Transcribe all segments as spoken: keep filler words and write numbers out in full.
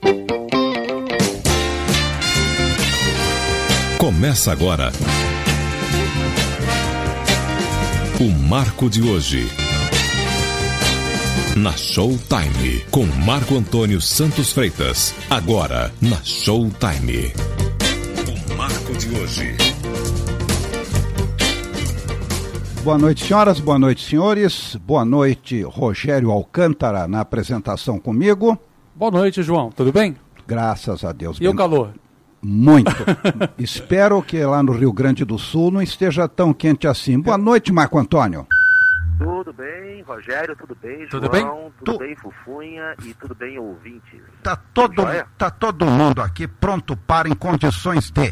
Começa agora o Marco de hoje na Showtime com Marco Antônio Santos Freitas. Agora na Showtime. O Marco de hoje. Boa noite, senhoras, boa noite, senhores. Boa noite, Rogério Alcântara na apresentação comigo. Boa noite, João. Tudo bem? Graças a Deus. E bem... o calor? Muito. Espero que lá no Rio Grande do Sul não esteja tão quente assim. Boa noite, Marco Antônio. Tudo bem, Rogério, tudo bem, tudo João, bem? tudo tu... bem, Fufunha, e tudo bem, ouvintes. Tá todo, tá todo mundo aqui pronto para em condições de...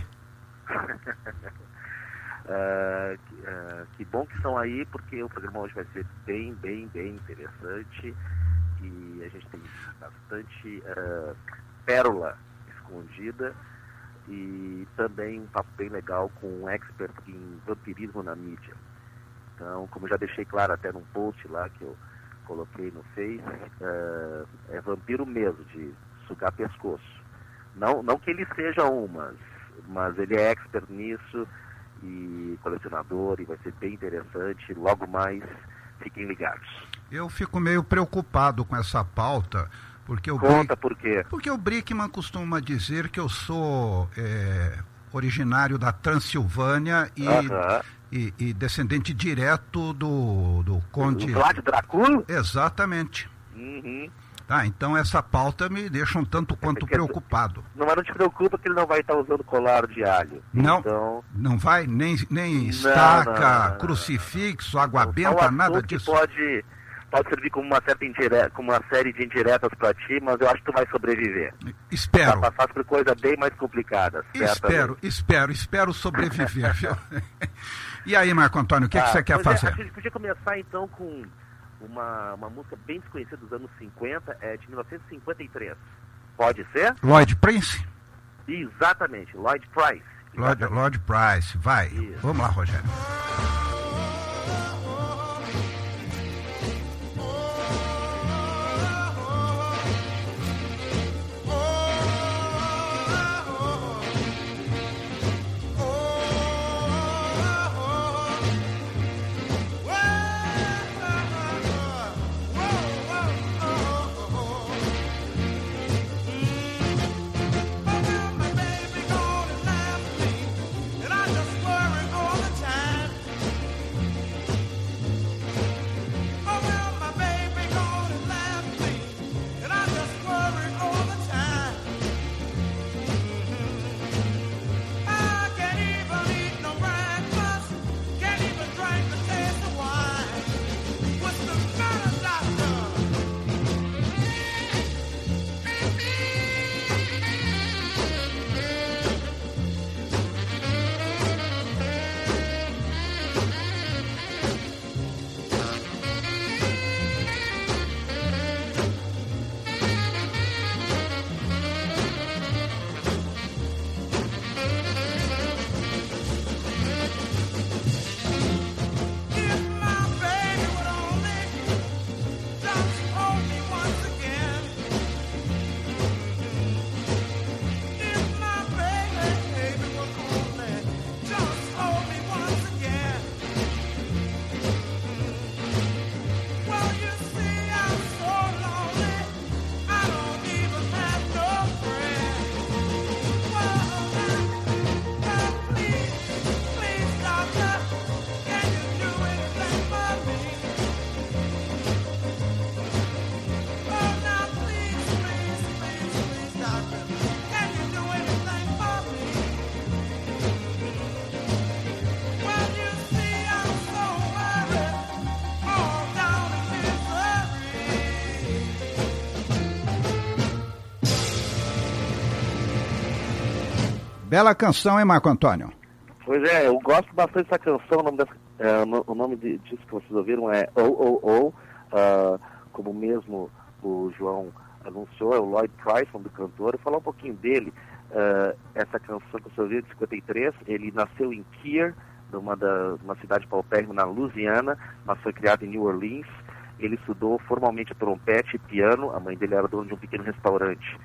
uh, que, uh, que bom que estão aí, porque o programa hoje vai ser bem, bem, bem interessante, e a gente tem bastante uh, pérola escondida, e também um papo bem legal com um expert em vampirismo na mídia. Então, como eu já deixei claro até num post lá que eu coloquei no Face, uh, é vampiro mesmo, de sugar pescoço. Não, não que ele seja um, mas, mas ele é expert nisso e colecionador, e vai ser bem interessante. Logo mais, fiquem ligados. Eu fico meio preocupado com essa pauta, porque o Conta Brick, por quê? Porque o Brickman costuma dizer que eu sou é, originário da Transilvânia e... Uh-huh. E, e descendente direto do, do Conde... Do Vlad Dracul? Exatamente. Uhum. Tá, então essa pauta me deixa um tanto quanto preocupado. Não, mas não te preocupa que ele não vai estar usando colar de alho. Não, então... não vai? Nem, nem estaca, não, não, crucifixo, água não, benta, nada que disso. Pode, pode servir como uma, certa indireta, como uma série de indiretas para ti, mas eu acho que tu vai sobreviver. Espero. Vai passar por coisa bem mais complicada. Espero, espero, espero sobreviver, viu? E aí, Marco Antônio, o que, ah, que você quer fazer? É, a gente podia começar então com uma, uma música bem desconhecida dos anos cinquenta, é de mil novecentos e cinquenta e três. Pode ser? Lloyd Prince? Exatamente, Lloyd Price. Lloyd, Lloyd Price, vai. Isso. Vamos lá, Rogério. Bela canção, hein, Marco Antônio? Pois é, eu gosto bastante dessa canção. O nome, dessa, é, no, o nome de, disso que vocês ouviram é O O O, uh, como mesmo o João anunciou, é o Lloyd Price, do cantor. Eu vou falar um pouquinho dele. Uh, essa canção que você ouviu de cinquenta e três, ele nasceu em Kear, numa, da, uma cidade paupérrima na Louisiana, mas foi criado em New Orleans. Ele estudou formalmente trompete e piano. A mãe dele era dona de um pequeno restaurante.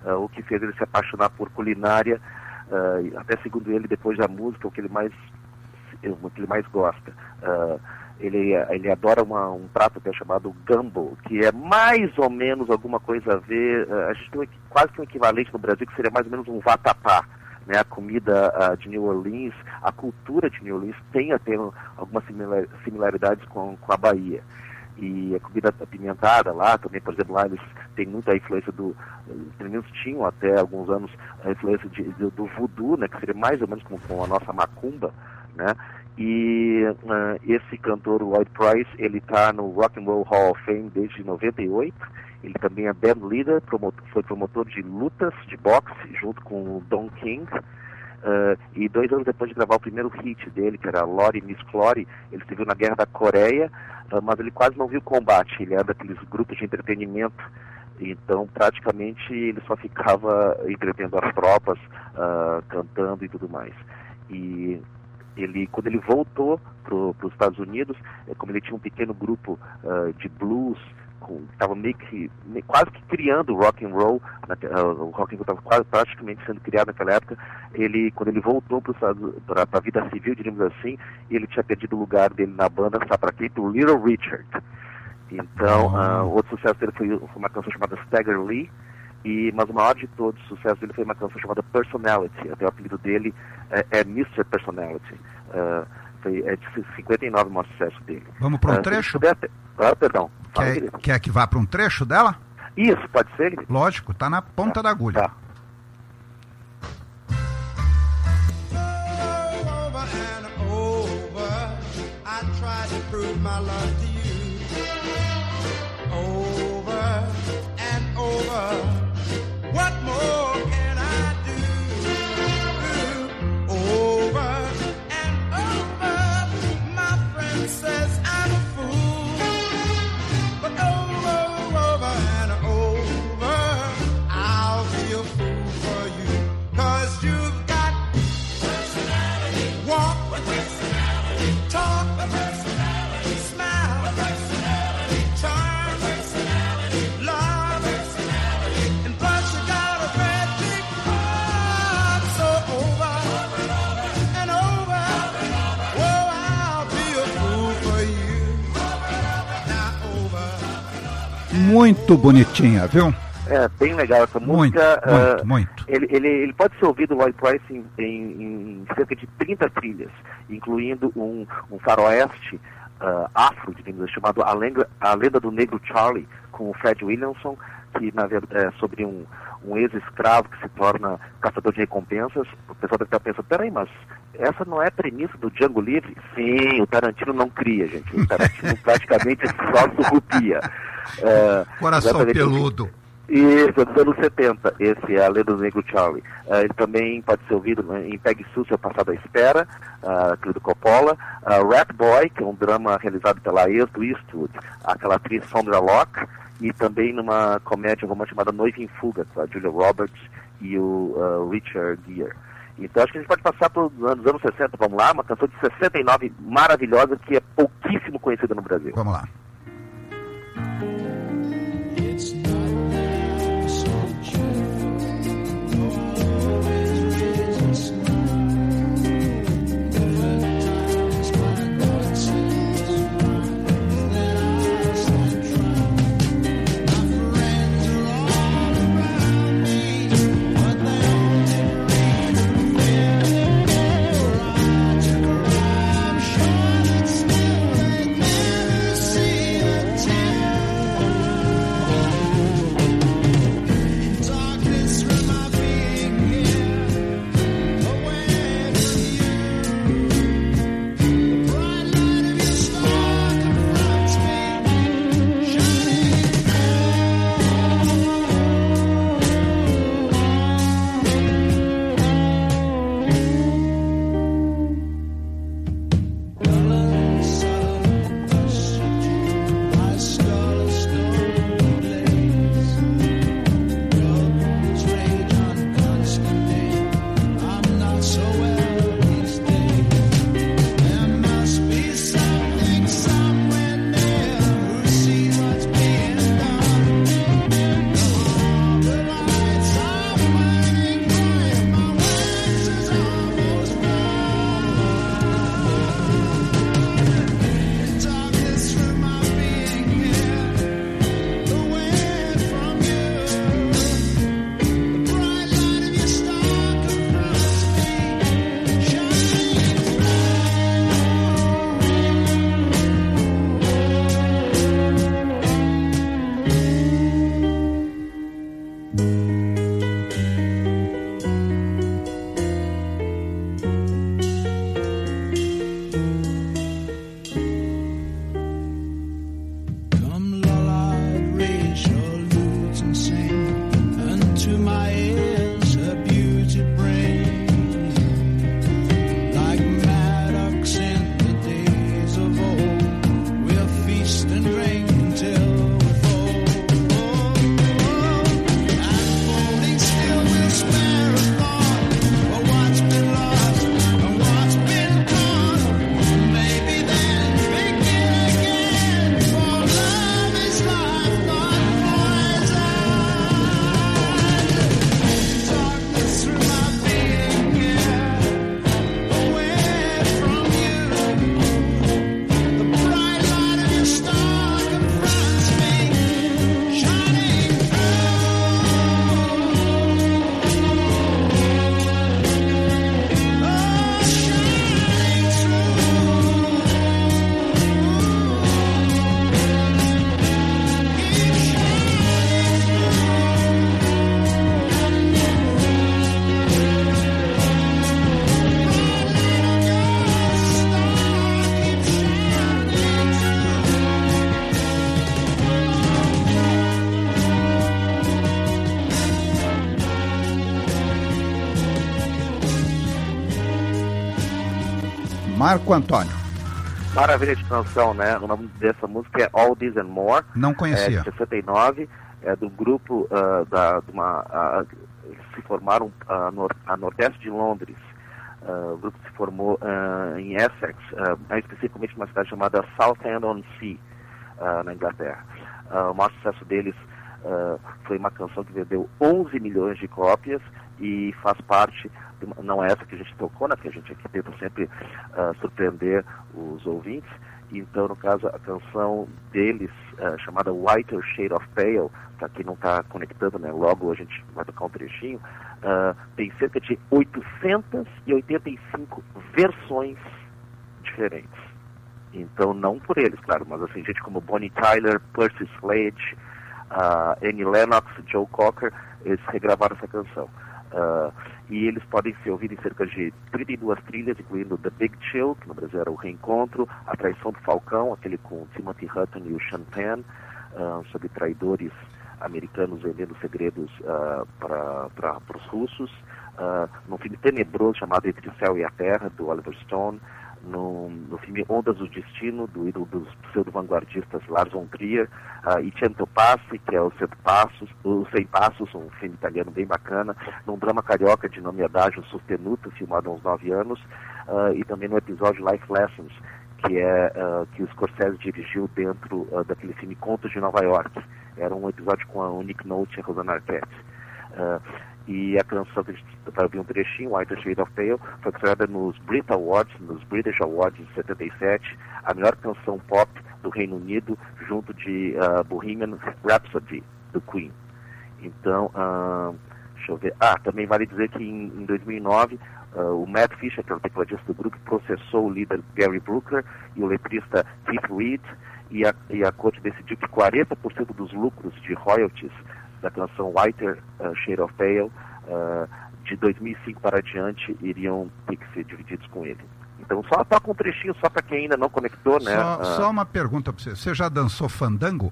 uh, o que fez ele se apaixonar por culinária, uh, até segundo ele, depois da música, o que ele mais, o que ele mais gosta. Uh, ele, ele adora uma, um prato que é chamado gumbo, que é mais ou menos alguma coisa a ver, uh, a gente tem um, quase que um equivalente no Brasil, que seria mais ou menos um vatapá. Né, a comida uh, de New Orleans, a cultura de New Orleans tem até algumas similar, similaridades com, com a Bahia. E a comida apimentada lá, também, por exemplo, lá eles têm muita influência do, pelo menos tinham até alguns anos a influência de, de, do voodoo, né, que seria mais ou menos como com a nossa macumba, né? E uh, esse cantor, Lloyd Price, ele está no Rock and Roll Hall of Fame desde noventa e oito. Ele também é band leader, promotor, foi promotor de lutas, de boxe, junto com o Don King. Uh, e dois anos depois de gravar o primeiro hit dele, que era Lori Miss Clory, ele se viu na Guerra da Coreia, uh, mas ele quase não viu combate. Ele era daqueles grupos de entretenimento, então praticamente ele só ficava entretendo as tropas, uh, cantando e tudo mais. E ele, quando ele voltou para os Estados Unidos, como ele tinha um pequeno grupo uh, de blues, estava meio que, meio, quase que criando o rock and roll, na, uh, o rock and roll estava quase praticamente sendo criado naquela época. Ele, quando ele voltou para a vida civil, diríamos assim, ele tinha perdido o lugar dele na banda, sabe para quê? Pro Little Richard. Então, uh, outro sucesso dele foi, foi uma canção chamada Stagger Lee, e, mas o maior de todos os sucessos dele foi uma canção chamada Personality. Até o apelido dele é, é mister Personality. Uh, foi, é de cinquenta e nove o maior sucesso dele. Vamos para um uh, trecho? Puder, ah, perdão. Quer, quer que vá para um trecho dela? Isso, pode ser? Ele? Lógico, tá na ponta tá, da agulha. Tá. Muito bonitinha, viu? É, bem legal essa muito, música. Muito, uh, muito. Ele, ele, ele pode ser ouvido, Lloyd Price, em, em, em cerca de trinta trilhas, incluindo um, um faroeste uh, afro, digamos, chamado A Lenda, A Lenda do Negro Charlie, com o Fred Williamson, que na verdade é sobre um, um ex-escravo que se torna caçador de recompensas. O pessoal deve estar pensando, peraí, mas essa não é a premissa do Django Livre? Sim, o Tarantino não cria, gente. O Tarantino praticamente só surrupia. Uh, Coração peludo. Isso, dos anos setenta, esse é A Lenda do Negro Charlie. Uh, ele também pode ser ouvido, né, em Peggy Sue, Seu Passado à Espera, uh, aquele do Coppola. Uh, Rat Boy, que é um drama realizado pela ex do Eastwood, aquela atriz Sandra Locke, e também numa comédia romântica chamada Noiva em Fuga, com a Julia Roberts e o uh, Richard Gere. Então acho que a gente pode passar para os anos, anos sessenta, vamos lá, uma canção de sessenta e nove maravilhosa, que é pouquíssimo conhecida no Brasil. Vamos lá. See to my ears her beauty brings, like Maddox in the days of old. We'll feast and drink until we fall. And falling still will spare a thought for what's been lost and what's been gone. Maybe then begin again, for love is life, not poison. Darkness through my being here, away from you. The bright light of your star confronts me, shining Marco Antônio. Maravilha de canção, né? O nome dessa música é All This and More. Não É conhecia. de sessenta e nove, é do grupo ah, da, de uma, ah, eles se formaram ah, no a nordeste de Londres. Ah, o grupo se formou ah, em Essex, ah, mais especificamente numa cidade chamada Southend-on-Sea, ah, na Inglaterra. Ah, o maior sucesso deles ah, foi uma canção que vendeu onze milhões de cópias e faz parte, de uma- não é essa que a gente tocou, né? Porque a gente aqui tenta sempre ah, surpreender os ouvintes. Então, no caso, a canção deles, ah, chamada Whiter Shade of Pale, para quem não está conectando, né? Logo a gente vai tocar um trechinho, ah, tem cerca de oitocentas e oitenta e cinco versões diferentes. Então, não por eles, claro, mas assim, gente como Bonnie Tyler, Percy Sledge, ah, Annie Lennox, Joe Cocker, eles regravaram essa canção. Ah, e eles podem ser ouvidos em cerca de trinta e duas trilhas, incluindo The Big Chill, que no Brasil era o Reencontro, A Traição do Falcão, aquele com Timothy Hutton e o Sean Penn, ah, sobre traidores americanos vendendo segredos ah, para os russos, ah, num filme tenebroso chamado Entre o Céu e a Terra, do Oliver Stone, no, no filme Ondas do Destino, do ídolo dos pseudo-vanguardistas Lars von Trier, uh, e Cento Passi, que é o Cento Passos, o Cem Passos, um filme italiano bem bacana, num drama carioca de nome Adagio Sostenuto, filmado há uns nove anos, uh, e também no episódio Life Lessons, que é uh, que o Scorsese dirigiu dentro uh, daquele filme Contos de Nova York. Era um episódio com a Nick Nolte e a Rosanna Arquette. Uh, e a canção que a gente vai ouvir um trechinho, Whiter Shade of Pale, foi considerada nos Brit Awards, nos British Awards de setenta e sete, a melhor canção pop do Reino Unido, junto de uh, Bohemian Rhapsody, do Queen. Então, uh, deixa eu ver. Ah, também vale dizer que em, em dois mil e nove, uh, o Matt Fisher, que é o tecladista do grupo, processou o líder Gary Brooker e o letrista Keith Reed, e a, e a corte decidiu que quarenta por cento dos lucros de royalties da canção Whiter uh, Shade of Pale, uh, de dois mil e cinco para adiante, iriam ter que ser divididos com ele. Então, só toca um trechinho, só para quem ainda não conectou, né? Só, uh... só uma pergunta para você. Você já dançou fandango?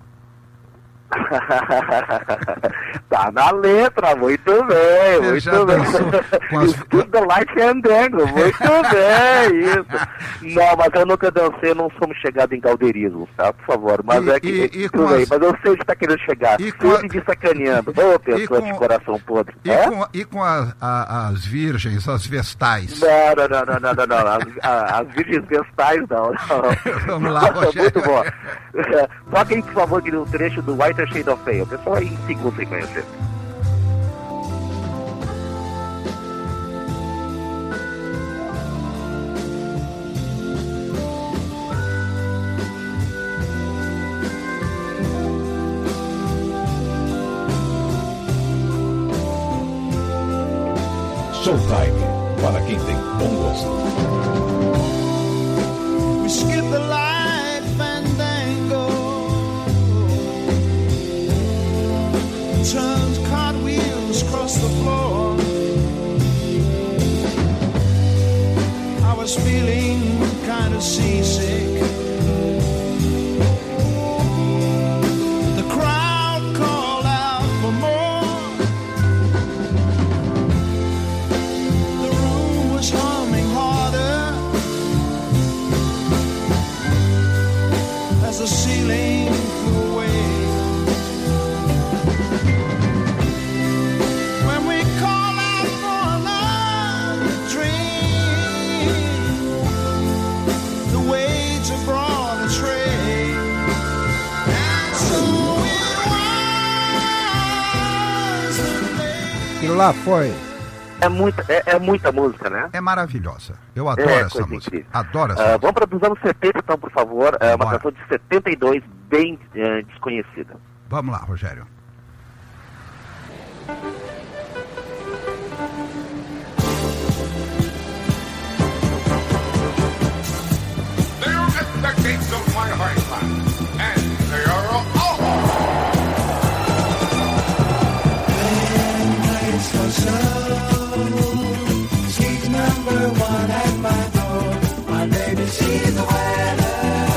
Tá na letra, muito bem, Você muito já bem. dançou com as- Escuta the Light Fandango, muito bem, isso. Não, mas eu nunca dancei, não somos chegados em galdeirismo, tá? Por favor, mas E- é que, e- e tudo com bem, as- mas eu sei onde tá querendo chegar. E com Sempre a- me sacaneando. Ô, pessoa com- de coração podre. E É? com, e com a- a- as virgens, as vestais? Não, não, não, não, não, não, não. As, a- as virgens vestais, não, não. Vamos lá, Rogério. Muito bom. Toquem, por favor, aqui um trecho do Whiter Shade of Pale. O pessoal aí em segundos sem conhecer. Showtime, para quem tem bom gosto. We skip the light fandango, turns cartwheels across the floor. I was feeling kind of seasick. The crowd called out for more. Aquilo lá foi... É muita, é, é muita música, né? É maravilhosa. Eu adoro É, essa coisa música. incrível. Adoro essa Ah, música. vamos para os anos setenta, então, por favor. É uma Bora. canção de setenta e dois, bem eh, desconhecida. Vamos lá, Rogério. They're at the gates of my heartland, and they are all. She's number one at my door. My baby, she's a winner.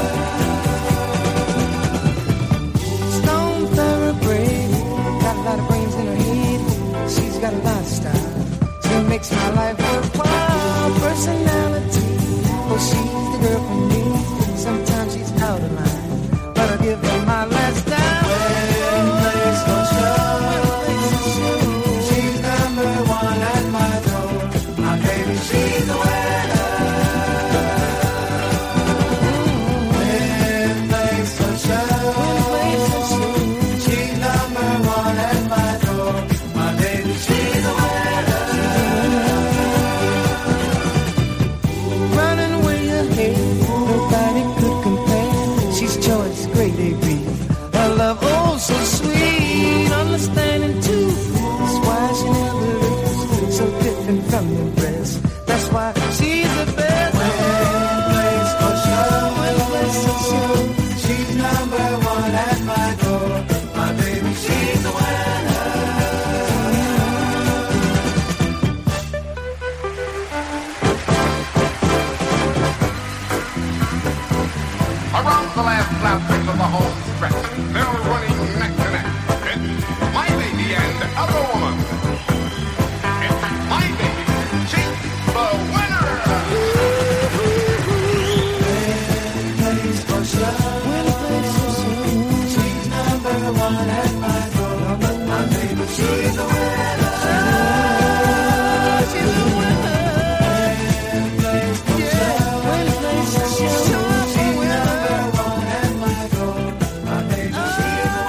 Stone thoroughbred, got a lot of brains in her head. She's got a lot of style. She makes my life worthwhile. Personality, well, she's the girl for me. Sometimes she's out of line, but I give her my last dime. When place for show, she's number one at my door. My baby, she's a winner. When place for show, she's number one at my door. My baby, she's a winner. Running way ahead, nobody could compare. She's choice, great A B. Her love, oh so sweet, understanding too. That's why she never loses, so different from the rest. That's why she's the best. When place for show, when place for show, she's number one at my door. My baby, she's the winner. Around the last lap of the home stretch, they're running neck to neck. It's my baby and other woman. It's my baby, she's the winner. Place for show, when place for show, she's number one at my door. My baby, she's the winner. She's the winner. Place for show, when place for show, she's number one at my door. My baby, she's the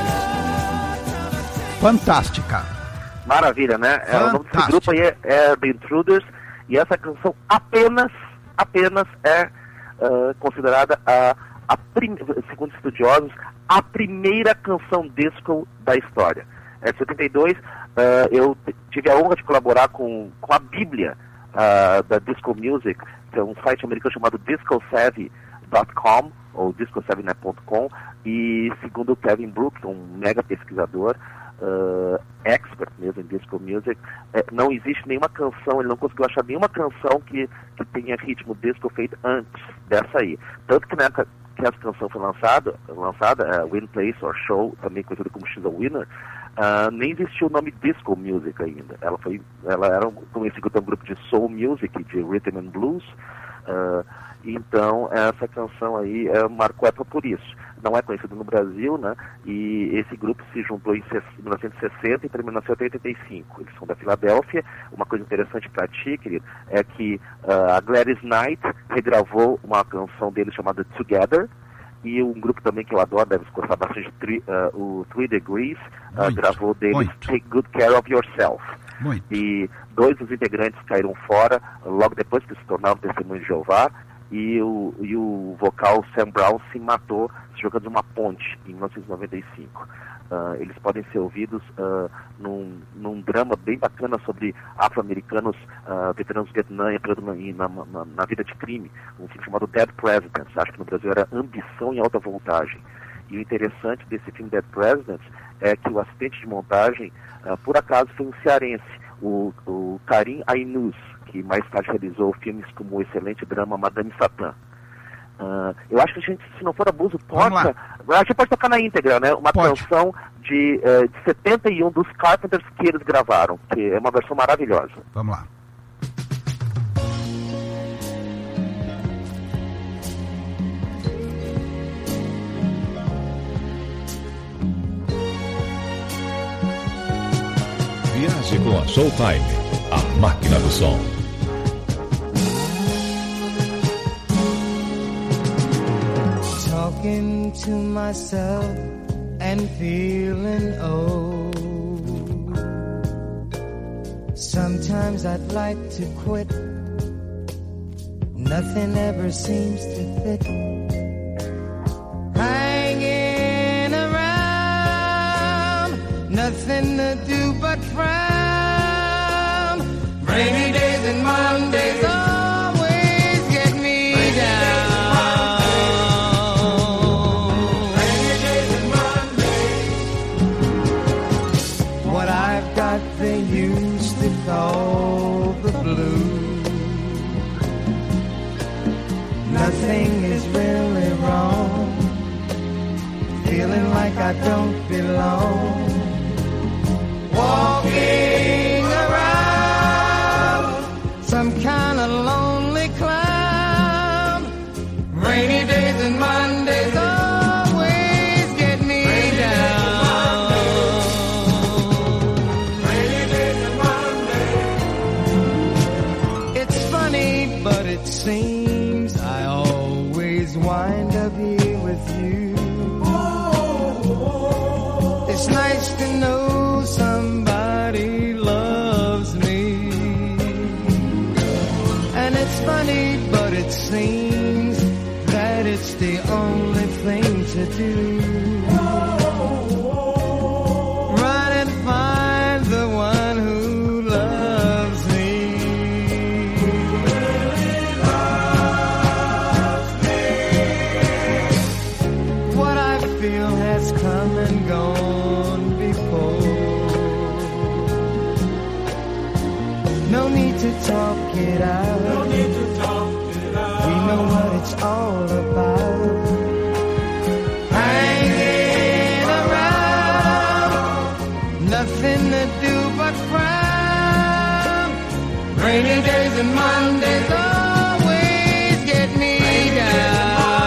winner. Fantástica. Maravilha, né? É, o nome desse Fantástico. grupo aí é, é The Intruders, e essa canção apenas, apenas é ah, considerada a, a prim- segundo estudiosos, a primeira canção disco da história. É de setenta e dois, ah, eu t- tive a honra de colaborar com, com a Bíblia ah, da Disco Music, que é um site americano chamado disco savvy ponto com, ou disco savvy ponto com, e segundo o Kevin Brook, que é um mega pesquisador, uh, expert mesmo em disco music, eh, não existe nenhuma canção, ele não conseguiu achar nenhuma canção que, que tenha ritmo disco feito antes dessa aí. Tanto que na época que essa canção foi lançada, lançada uh, Win Place or Show, também conhecida como She's a Winner, uh, nem existia o nome disco music ainda. Ela foi, ela era um, conhecida como um grupo de soul music, de rhythm and blues. Uh, então essa canção aí uh, marcou a época por isso. Não é conhecido no Brasil, né? E esse grupo se juntou em mil novecentos e sessenta e terminou em mil novecentos e oitenta e cinco. Eles são da Filadélfia. Uma coisa interessante para ti, querido, é que uh, a Gladys Knight regravou uma canção dele chamada Together. E um grupo também que eu adoro, deve gostar bastante, three, uh, o Three Degrees, uh, Muito, gravou deles muito. Take Good Care of Yourself. Muito. E dois dos integrantes caíram fora logo depois que se tornaram testemunhos de Jeová, e o, e o vocal Sam Brown se matou se jogando de uma ponte em mil novecentos e noventa e cinco. Uh, eles podem ser ouvidos uh, num, num drama bem bacana sobre afro-americanos, uh, veteranos do Vietnã entrando na, na, na, na vida de crime, um filme chamado Dead Presidents. Acho que no Brasil era Ambição em Alta Voltagem. E o interessante desse filme Dead Presidents é que o assistente de montagem, uh, por acaso, foi um cearense, o, o Karim Ainus, que mais tarde realizou filmes como o excelente drama Madame Satã. Uh, eu acho que a gente, se não for abuso, toca. A gente pode tocar na íntegra, né? Uma Pode. canção de, uh, de setenta e um dos Carpenters que eles gravaram, que é uma versão maravilhosa. Vamos lá. Viaje com a Showtime, a máquina do som. Talking to myself and feeling old. Sometimes I'd like to quit. Nothing ever seems to fit. Hanging around, nothing to do but frown. Rainy days and Mondays always get me down. Rainy days and Mondays. What I've got they used to call the blues. Nothing is really wrong. Feeling like I don't belong. Walking around some kind of lonely clown. Rainy days and Mondays always get me down. Rainy days and Mondays. It's funny, but it seems I always wind up here with you. It's nice to know somebody loves me. And it's funny, but it seems that it's the only thing to do. Run and find the one who loves me. What I feel has come and gone before. No need to talk it out. No need to talk it out. We know what it's all about. Hanging around, nothing to do but frown. Rainy days and Mondays always get me down.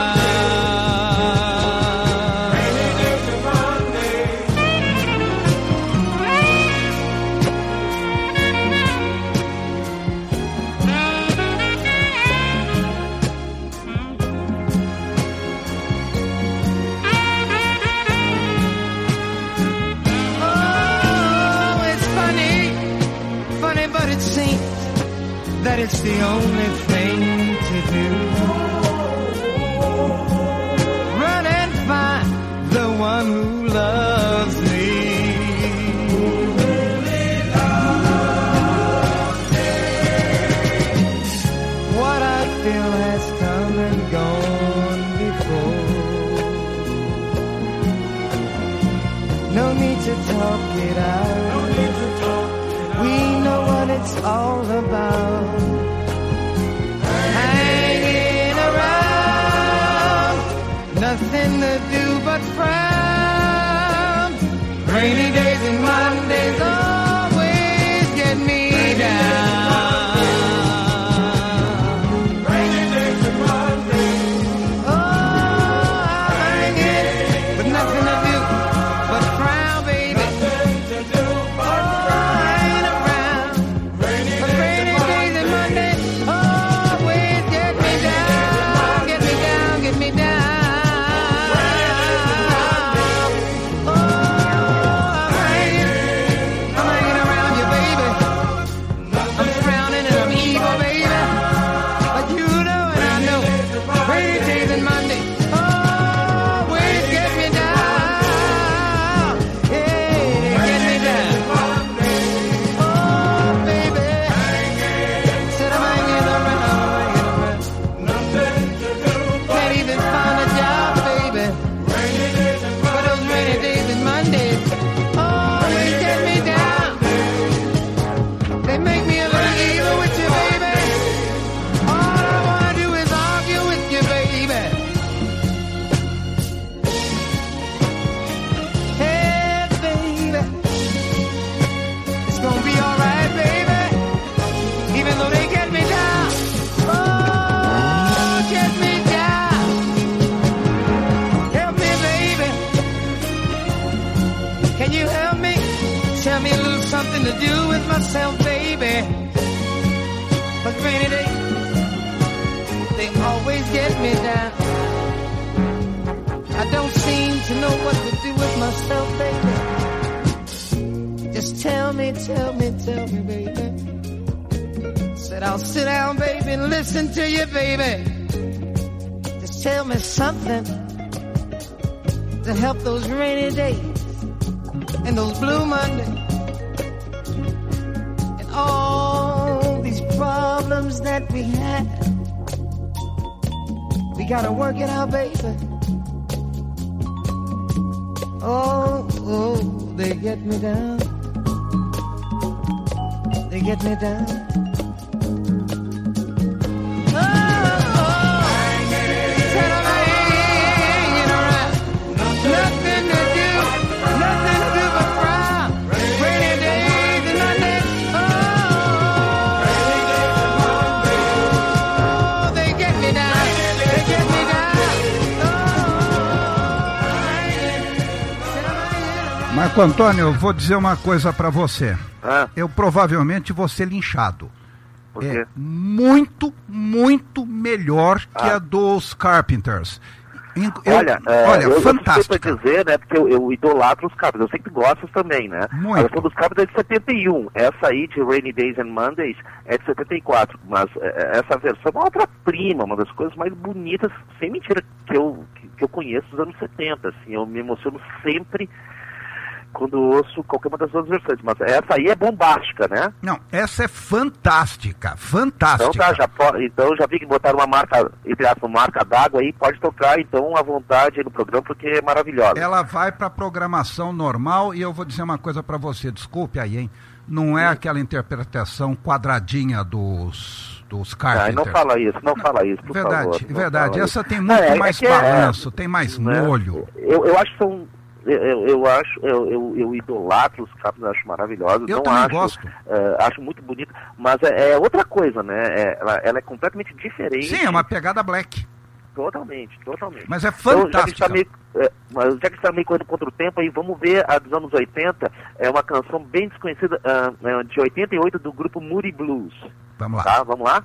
That it's the only thing to do. Run and find the one who loves me. What I feel has come and gone before. No need to talk it out. No need to talk. We know what it's all about. Hanging around, nothing to do but frown. Rainy days and Mondays always get me down. Rainy days and Mondays. Oh, I'm hanging, but nothing to do but frown, baby. Nothing to do but frown. To do with myself, baby. But rainy days, they always get me down. I don't seem to know what to do with myself, baby. Just tell me, tell me, tell me, baby. Said I'll sit down, baby, and listen to you, baby. Just tell me something to help those rainy days and those blue Mondays and all these problems that we have. We gotta work it out, baby. Oh, oh, they get me down. They get me down. Oh, oh, said I'm hanging around. Nothing to do, nothing to do but cry. Rainy days and Mondays. Oh, they get me down. They get me down. Marco Antônio, eu vou dizer uma coisa pra você. Ah, Eu provavelmente vou ser linchado. por quê? É muito, muito melhor que Ah. a dos Carpenters. In- eu- Olha, é, olha, eu, eu fantástica. sei pra dizer, né, porque eu, eu idolatro os Carpenters, eu sei que tu gostas também, né? Muito. A versão dos Carpenters é de setenta e um, essa aí de Rainy Days and Mondays é de setenta e quatro, mas é, essa versão é uma obra-prima, uma das coisas mais bonitas, sem mentira, que eu, que, que eu conheço dos anos setenta, assim, eu me emociono sempre quando ouço qualquer uma das duas versões, mas essa aí é bombástica, né? Não, essa é fantástica, Então fantástica. tá, já, po- então já vi que botaram uma marca, entre aspas, uma marca d'água aí, pode tocar então à vontade aí no programa, porque é maravilhosa. Ela vai para programação normal e eu vou dizer uma coisa para você, desculpe aí, hein? Não é aquela interpretação quadradinha dos, dos Ai, Carpenters. não fala isso, não fala isso, por Verdade, favor. não verdade. fala Essa isso. tem muito É, é mais que é- balanço, tem mais né? molho. Eu, eu acho que são. Eu, eu, eu acho, eu, eu, eu idolatro os Carpenters, acho maravilhosos. Eu não também acho, gosto. é, acho muito bonito, mas é, é outra coisa, né? É, ela, ela é completamente diferente. Sim, é uma pegada black, Totalmente, totalmente. mas é Então, já que está fantástica. meio, é, mas já que está meio correndo contra o tempo, aí vamos ver a dos anos oitenta. É uma canção bem desconhecida, ah, é, de oitenta e oito, do grupo Moody Blues. Vamos lá. Tá, vamos lá?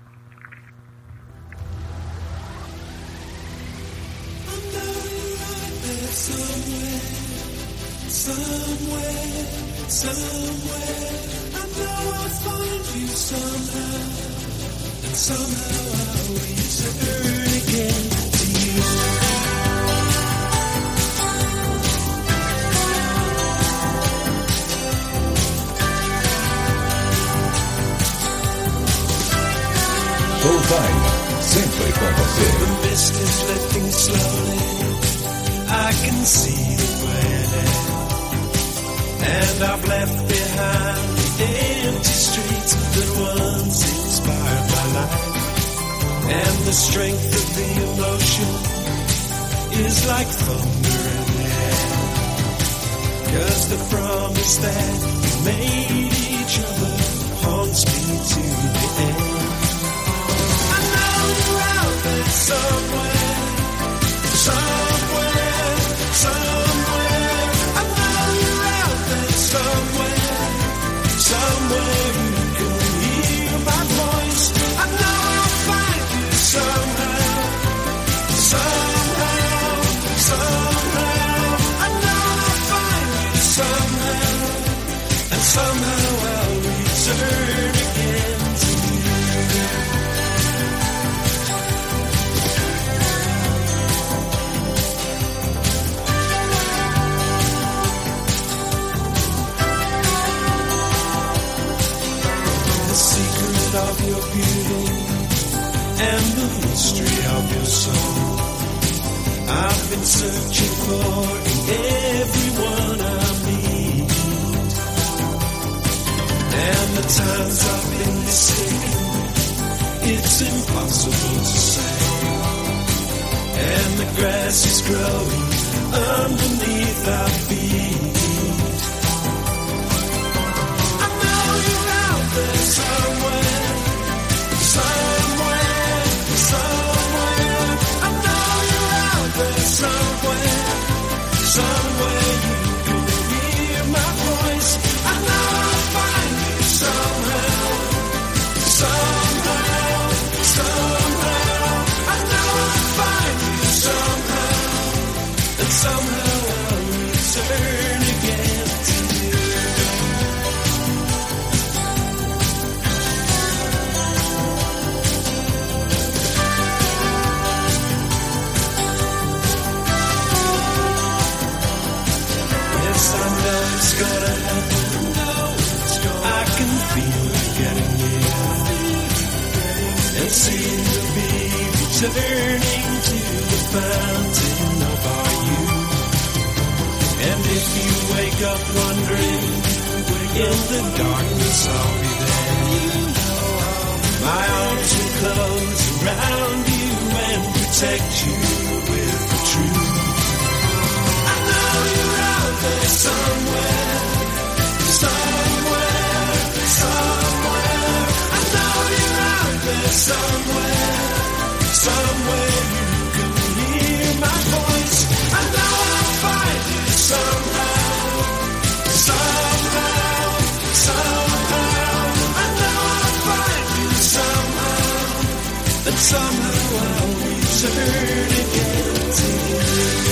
Showtime, sempre com você. mist is lifting slowly. I can see the planet, and I've left behind the empty streets that once inspired my life. And the strength of the emotion is like thunder in the air. 'Cause the promise that we made each other haunts me to the end. I know you're out there somewhere, somewhere, somewhere. I know you're out there somewhere, somewhere you can hear my voice. I know I'll find you somehow, somehow, somehow. I know I'll find you somehow, and somehow I'll return again to you. The secret of your beauty and the mystery of your soul, I've been searching for in everyone I meet. And the times I've been mistaken, it's impossible to say. And the grass is growing underneath our feet. I know you're out there somewhere, somewhere, somewhere. I know you're out there somewhere, somewhere you can hear my voice. I know I'll find you somehow, somehow, somehow. I know I'll find you somehow, and somehow I'll return. feel it getting near, and seem to be returning to the fountain of our youth. And if you wake up wondering, in the darkness I'll be there. My arms will close around you and protect you with the truth. I know you're out there somewhere, somewhere, somewhere. I know you're out there somewhere, somewhere you can hear my voice. I know I'll find you somehow, somehow, somehow. I know I'll find you somehow, and somehow I'll return again to you.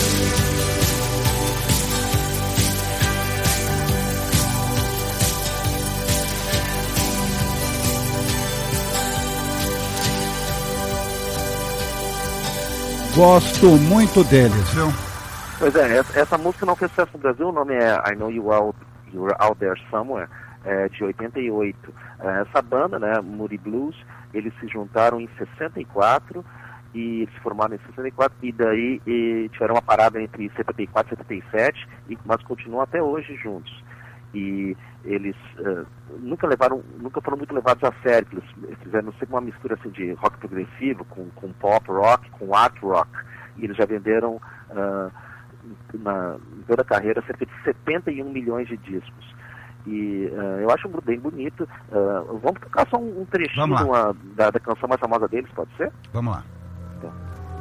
Gosto muito deles, viu? Pois é, essa, essa música não fez sucesso no Brasil, o nome é I Know You Out, You're Out There Somewhere, é de oitenta e oito. Essa banda, né, Moody Blues, eles se juntaram em sessenta e quatro e se formaram em sessenta e quatro e daí e tiveram uma parada entre setenta e quatro e setenta e sete, e, mas continuam até hoje juntos. E eles uh, nunca levaram, nunca foram muito levados a sério. Eles fizeram sempre uma mistura assim de rock progressivo com, com pop rock, com art rock. E eles já venderam uh, na, em toda a carreira cerca de setenta e um milhões de discos. E uh, eu acho um grupo bem bonito. Uh, vamos tocar só um, um trechinho uma, da, da canção mais famosa deles, pode ser? Vamos lá. Então.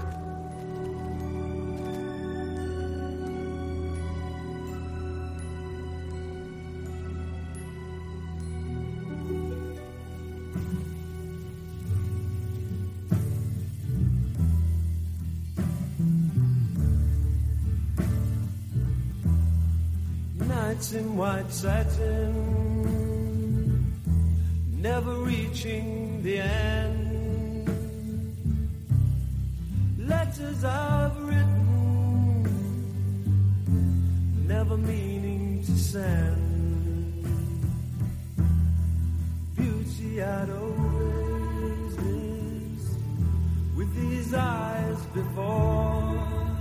Nights in white satin, never reaching the end. Letters I've written, never meaning to send. Beauty I'd always missed with these eyes before.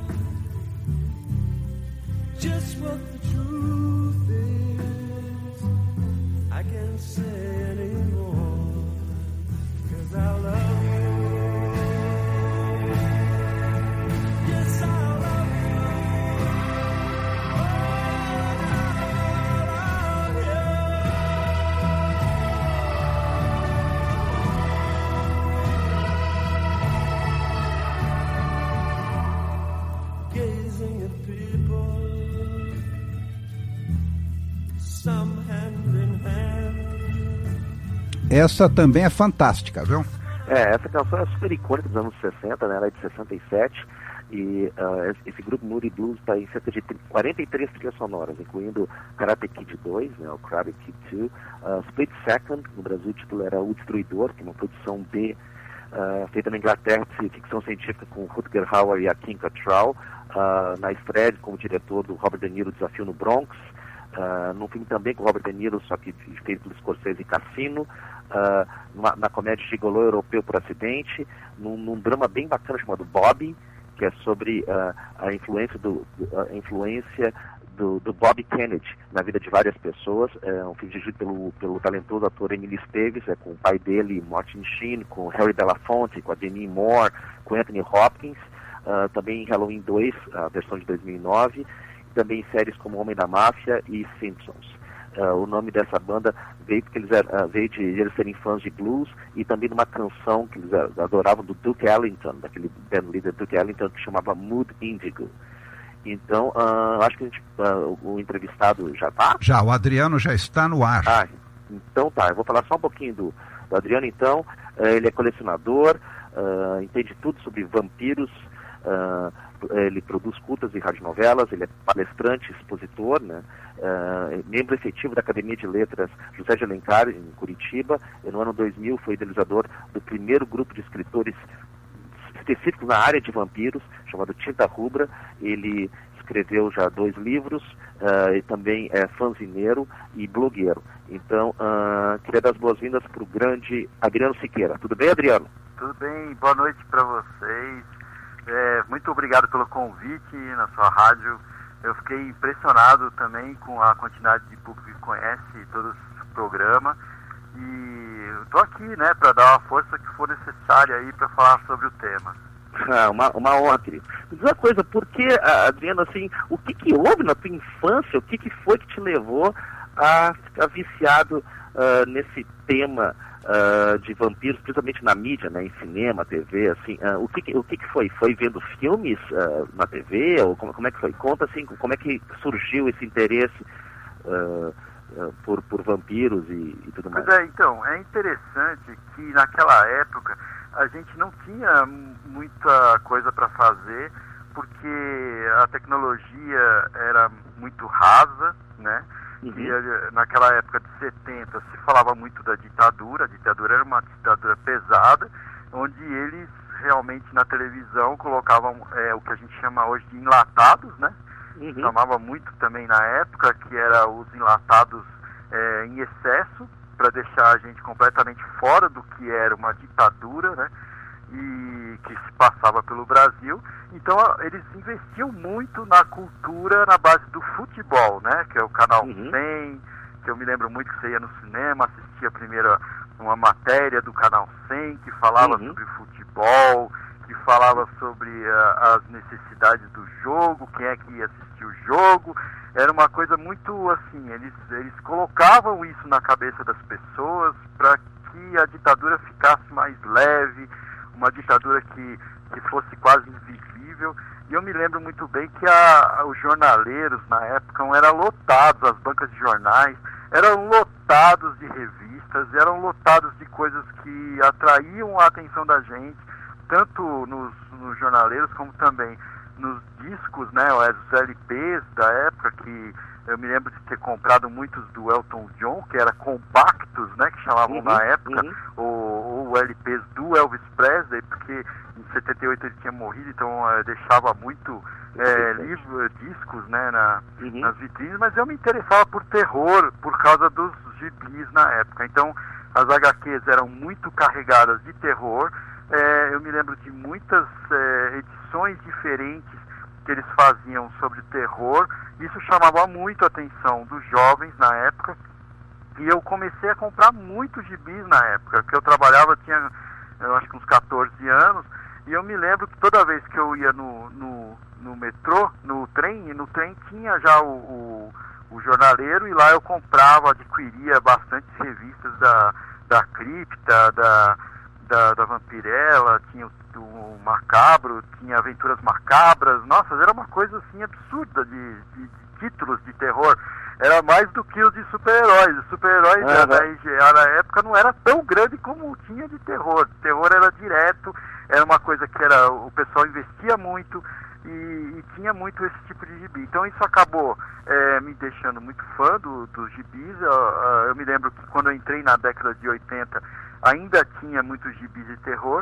Just what the truth is, I can't say anymore, 'cause I love you. Yes, I love you. Oh, I love you. Gazing at people, some hand in hand. Essa também é fantástica, viu? É, essa canção é super icônica dos anos sessenta, né? Ela é de sessenta e sete. E uh, esse grupo Moody Blues está em cerca de quarenta e três trilhas sonoras, incluindo Karate Kid dois, né, o Karate Kid dois, uh, Split Second, no Brasil o título era O Destruidor, que é uma produção B, uh, feita na Inglaterra, de ficção científica com Rutger Hauer e a Kim Cattrall, uh, na estreia como diretor do Robert De Niro, Desafio no Bronx, uh, num filme também com Robert De Niro, só que feito pelo Scorsese, Cassino, uh, numa, na comédia Gigolô Europeu por Acidente, num, num drama bem bacana chamado Bobby, que é sobre uh, a influência, do, a influência do, do Bobby Kennedy na vida de várias pessoas. É um filme dirigido pelo, pelo talentoso ator Emily Esteves, é com o pai dele, Martin Sheen, com Harry Belafonte, com a Demi Moore, com Anthony Hopkins, uh, também em Halloween dois, a versão de dois mil e nove, e também em séries como Homem da Máfia e Simpsons. Uh, o nome dessa banda veio porque eles eram, uh, veio de eles serem fãs de blues e também de uma canção que eles uh, adoravam do Duke Ellington, daquele band leader Duke Ellington, que chamava Mood Indigo. Então, uh, acho que a gente, uh, o entrevistado já está? Já, o Adriano já está no ar. Ah, então tá, eu vou falar só um pouquinho do, do Adriano então. Uh, ele é colecionador, uh, entende tudo sobre vampiros, uh, ele produz curtas e radionovelas, ele é palestrante, expositor, né? Uh, membro efetivo da Academia de Letras José de Alencar, em Curitiba. E no ano dois mil foi idealizador do primeiro grupo de escritores específicos na área de vampiros, chamado Tinta Rubra. Ele escreveu já dois livros, uh, e também é fanzineiro e blogueiro. Então, uh, queria dar as boas-vindas para o grande Adriano Siqueira. Tudo bem, Adriano? Tudo bem, boa noite para vocês. É, muito obrigado pelo convite na sua rádio. Eu fiquei impressionado também com a quantidade de público que conhece todo o programa. E estou aqui, né, para dar a força que for necessária aí para falar sobre o tema. Ah, uma, uma honra, querido. Me diz uma coisa, por que, Adriano, assim, o que, que houve na tua infância, o que, que foi que te levou a ficar viciado uh, nesse tema uh, de vampiros, principalmente na mídia, né, em cinema, T V, assim, uh, o, que, que, o que, que foi? Foi vendo filmes uh, na T V, ou como, como é que foi? Conta, assim, como é que surgiu esse interesse uh, uh, por, por vampiros e, e tudo mais? Pois é, então, é interessante que naquela época a gente não tinha muita coisa para fazer, porque a tecnologia era muito rasa, né? Uhum. E naquela época de setenta se falava muito da ditadura. A ditadura era uma ditadura pesada, onde eles realmente na televisão colocavam é, o que a gente chama hoje de enlatados, né? Uhum. Chamava muito também na época, que era os enlatados é, em excesso, para deixar a gente completamente fora do que era uma ditadura, né? E que se passava pelo Brasil. Então eles investiam muito na cultura na base do futebol, né? Que é o canal uhum. cem, que eu me lembro muito que você ia no cinema, assistia primeiro uma matéria do canal cem que falava uhum. sobre futebol, que falava sobre uh, as necessidades do jogo, quem é que ia assistir o jogo. Era uma coisa muito assim, eles, eles colocavam isso na cabeça das pessoas para que a ditadura ficasse mais leve, uma ditadura que, que fosse quase invisível. E eu me lembro muito bem que a, os jornaleiros na época eram lotados, as bancas de jornais eram lotados de revistas, eram lotados de coisas que atraíam a atenção da gente, tanto nos, nos jornaleiros como também nos discos, né, os L Ps da época, que eu me lembro de ter comprado muitos do Elton John, que era compactos, né, que chamavam uhum, na época, uhum. ou, ou L Ps do Elvis Presley, porque em setenta e oito ele tinha morrido, então uh, deixava muito é, livros, discos, né, na, uhum. nas vitrines, mas eu me interessava por terror por causa dos gibis na época. Então as H Qs eram muito carregadas de terror. É, eu me lembro de muitas é, edições diferentes que eles faziam sobre terror. Isso chamava muito a atenção dos jovens na época. E eu comecei a comprar muitos gibis na época, que eu trabalhava, eu tinha, eu acho que uns catorze anos, e eu me lembro que toda vez que eu ia no, no, no metrô, no trem, e no trem tinha já o, o, o jornaleiro, e lá eu comprava, adquiria bastantes revistas da, da Cripta, da... Da, da Vampirella, tinha o, o Macabro, tinha Aventuras Macabras. Nossa, era uma coisa assim absurda de, de, de títulos de terror. Era mais do que os de super-heróis. Os super-heróis uhum. da R G A na época não era tão grande como tinha de terror. Terror era direto, era uma coisa que era, o pessoal investia muito e, e tinha muito esse tipo de gibi. Então isso acabou é, me deixando muito fã do, dos gibis. Eu, eu me lembro que quando eu entrei na década de oitenta, ainda tinha muitos gibis de terror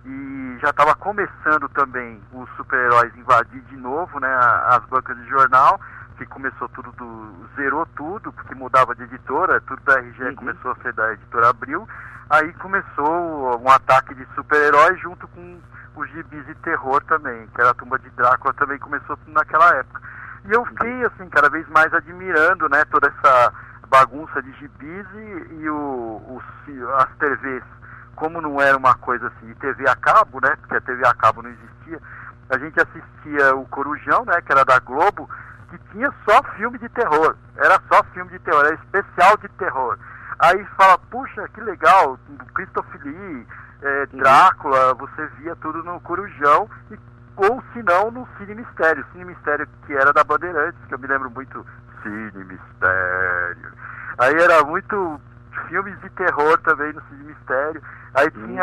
e já estava começando também os super-heróis invadir de novo, né, as bancas de jornal, que começou tudo, do, zerou tudo, porque mudava de editora, tudo da R G A uhum. começou a ser da editora Abril, aí começou um ataque de super-heróis junto com os gibis de terror também, que era a Tumba de Drácula, também começou tudo naquela época. E eu fiquei, assim, cada vez mais admirando, né, toda essa bagunça de gibis e, e o, o, as T Vs, como não era uma coisa assim, T V a cabo, né, porque a T V a cabo não existia, a gente assistia o Corujão, né, que era da Globo, que tinha só filme de terror, era só filme de terror, era especial de terror. Aí fala, puxa, que legal, Christopher Lee, é, Drácula, você via tudo no Corujão, e, ou se não no Cine Mistério, Cine Mistério que era da Bandeirantes, que eu me lembro muito, Cine Mistério. Aí era muito filmes de terror também no Cine Mistério. Aí tinha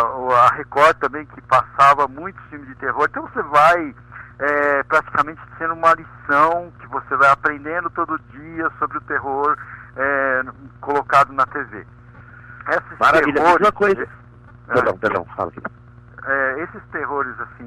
a Record também, que passava muitos filmes de terror. Então você vai é, praticamente sendo uma lição que você vai aprendendo todo dia sobre o terror é, colocado na T V. Esses Maravilha, terrores, uma coisa. É, perdão, perdão, fala aqui. É, esses terrores assim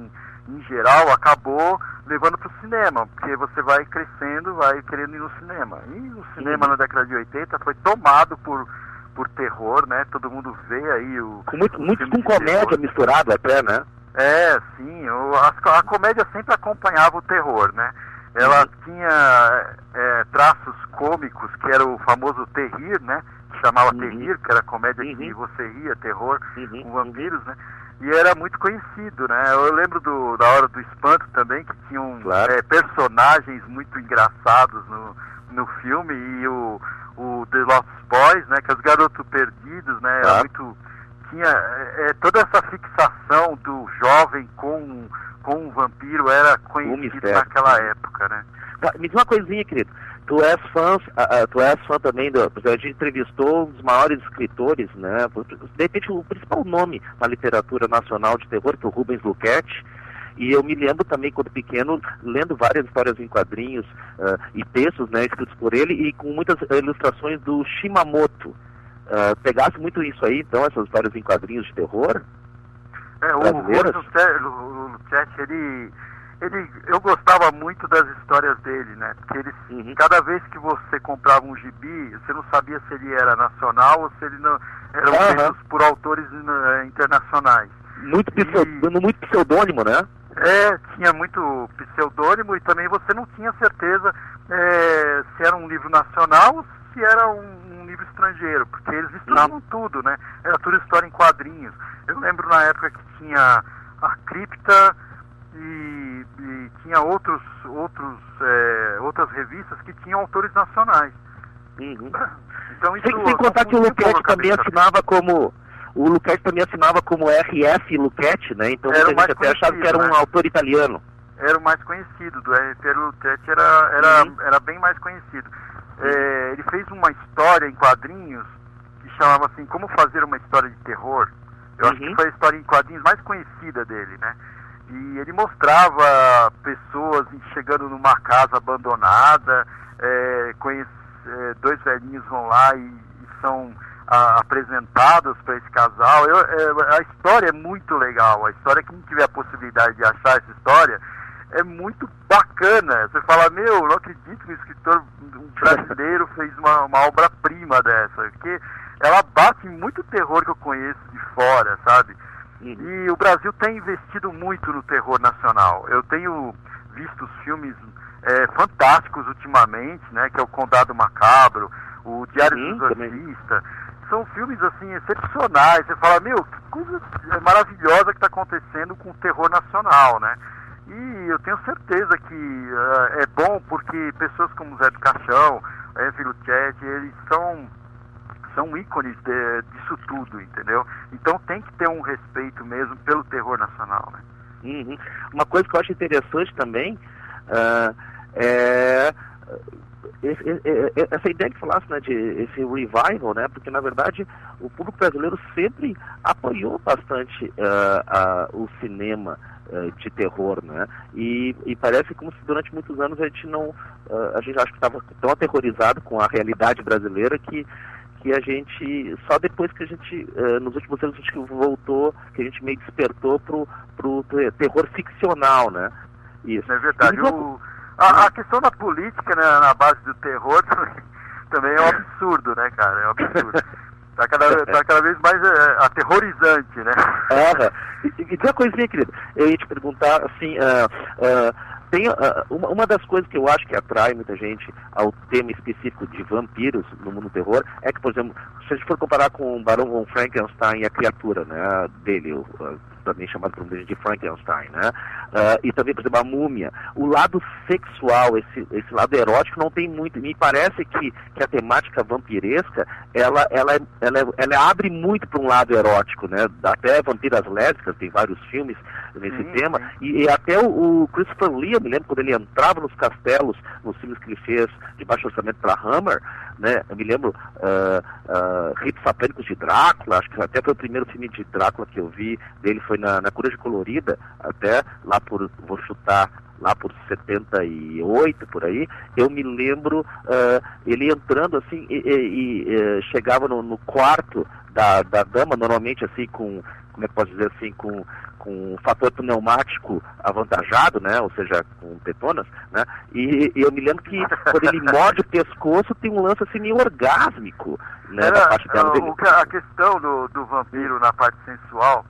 em geral, acabou levando para o cinema, porque você vai crescendo, vai querendo ir no cinema. E o cinema Uhum. na década de oitenta foi tomado por, por terror, né? Todo mundo vê aí o... Com muito, os muito filmes com de comédia terror. misturado até, né? É, sim, o, a, a comédia sempre acompanhava o terror, né? Ela Uhum. tinha é, traços cômicos, que era o famoso terrir, né? Que chamava Uhum. terrir, que era comédia que Uhum. você ria, terror, Uhum. com vampiros, né? E era muito conhecido, né? Eu lembro do, da Hora do Espanto também, que tinham Claro. é, personagens muito engraçados no, no filme, e o, o The Lost Boys, né? Que é os Garotos Perdidos, né? Era Claro. muito... Tinha é, é, toda essa fixação do jovem com, com um vampiro era conhecido mistério. naquela época, né? Tá, me diz uma coisinha, querido. Tu és fã, ah, ah, tu és fã também do. A gente entrevistou um dos maiores escritores, né? De repente o principal nome na literatura nacional de terror, que é o Rubens Luchetti. E eu me lembro também, quando pequeno, lendo várias histórias em quadrinhos ah, e textos, né, escritos por ele, e com muitas ilustrações do Shimamoto. Uh, pegasse muito isso aí, então, essas histórias em quadrinhos de terror? É, o brasileiras? Luchetti, ele, ele, eu gostava muito das histórias dele, né? Porque ele, Uhum. cada vez que você comprava um gibi, você não sabia se ele era nacional ou se ele não eram Aham. feitos por autores eh, internacionais. Muito, E- pseu- muito pseudônimo, né? É, tinha muito pseudônimo, e também você não tinha certeza eh, se era um livro nacional ou se era um, um livro estrangeiro, porque eles misturavam tudo, né? Era tudo história em quadrinhos. Eu lembro na época que tinha a Cripta e, e tinha outros, outros, eh, outras revistas que tinham autores nacionais. Uhum. Então isso Sem, sem contar que o confundia um Luchetti pouco a também cabeça. assinava como... O Luchetti também assinava como R F Luchetti, né? Então Era muita o mais gente até achava que era um conhecido, né? autor italiano. Era o mais conhecido, do R P Luchetti era, era, Uhum. era bem mais conhecido. É, ele fez uma história em quadrinhos que chamava assim, Como Fazer uma História de Terror. Eu acho Uhum. que foi a história em quadrinhos mais conhecida dele, né? E ele mostrava pessoas chegando numa casa abandonada, é, conhece, é, dois velhinhos vão lá e, e são a, apresentados para esse casal. Eu, é, a história é muito legal. A história, quem tiver a possibilidade de achar essa história, é muito bacana. Você fala, meu, não acredito que um escritor um brasileiro fez uma, uma obra-prima dessa, porque ela bate em muito terror que eu conheço de fora, sabe? Uhum. E o Brasil tem investido muito no terror nacional. Eu tenho visto os filmes é, fantásticos ultimamente, né? Que é o Condado Macabro, o Diário Uhum, do também. Exorcista. São filmes, assim, excepcionais. Você fala, meu, que coisa maravilhosa que está acontecendo com o terror nacional, né? E eu tenho certeza que uh, é bom porque pessoas como Zé do Caixão, F. Luchetti, eles são, são ícones de, disso tudo, entendeu? Então tem que ter um respeito mesmo pelo terror nacional, né? Uhum. Uma coisa que eu acho interessante também ah, é esse- e- e- essa ideia que falasse, né, de esse revival, né, porque na verdade o público brasileiro sempre apoiou bastante ah, ah, o cinema ah, de terror, né, e, e parece como se durante muitos anos a gente não, ah, a gente acho que estava tão aterrorizado com a realidade brasileira que que a gente, só depois que a gente, eh, nos últimos anos, a gente voltou, que a gente meio despertou pro, pro te- terror ficcional, né? Isso. É verdade. E me O, a, a questão da política, né, na base do terror também, também é um absurdo, né, cara? É um absurdo. Tá cada, tá cada vez mais é, aterrorizante, né? Aham. E, e diz uma coisinha, querido. Eu ia te perguntar, assim, ah, ah, tem ah, uma, uma das coisas que eu acho que atrai muita gente ao tema específico de vampiros no mundo do terror é que, por exemplo, se a gente for comparar com o Barão von Frankenstein e a criatura, né, dele, o, ah, também chamado por um de Frankenstein, né, ah, e também, por exemplo, a múmia, o lado sexual, esse, esse lado erótico não tem muito. Me parece que, que a temática vampiresca, ela, ela, ela, ela abre muito para um lado erótico, né, até Vampiras Lésbicas, tem vários filmes nesse Sim, tema, sim. e, e até o, o Christopher Lee, eu me lembro quando ele entrava nos castelos, nos filmes que ele fez de baixo orçamento para Hammer, né, eu me lembro uh, uh, Ritos Satânicos de Drácula, acho que até foi o primeiro filme de Drácula que eu vi dele, foi foi na, na Coruja Colorida, até lá por, vou chutar, lá por setenta e oito, por aí, eu me lembro uh, ele entrando assim e, e, e uh, chegava no, no quarto da, da dama, normalmente assim com, como é que posso dizer assim, com, com um fator pneumático avantajado, né, ou seja, com tetonas, né, e, e eu me lembro que quando ele morde o pescoço tem um lance assim meio orgásmico, né, Era, da parte dela. o, a questão do, do vampiro na parte sensual,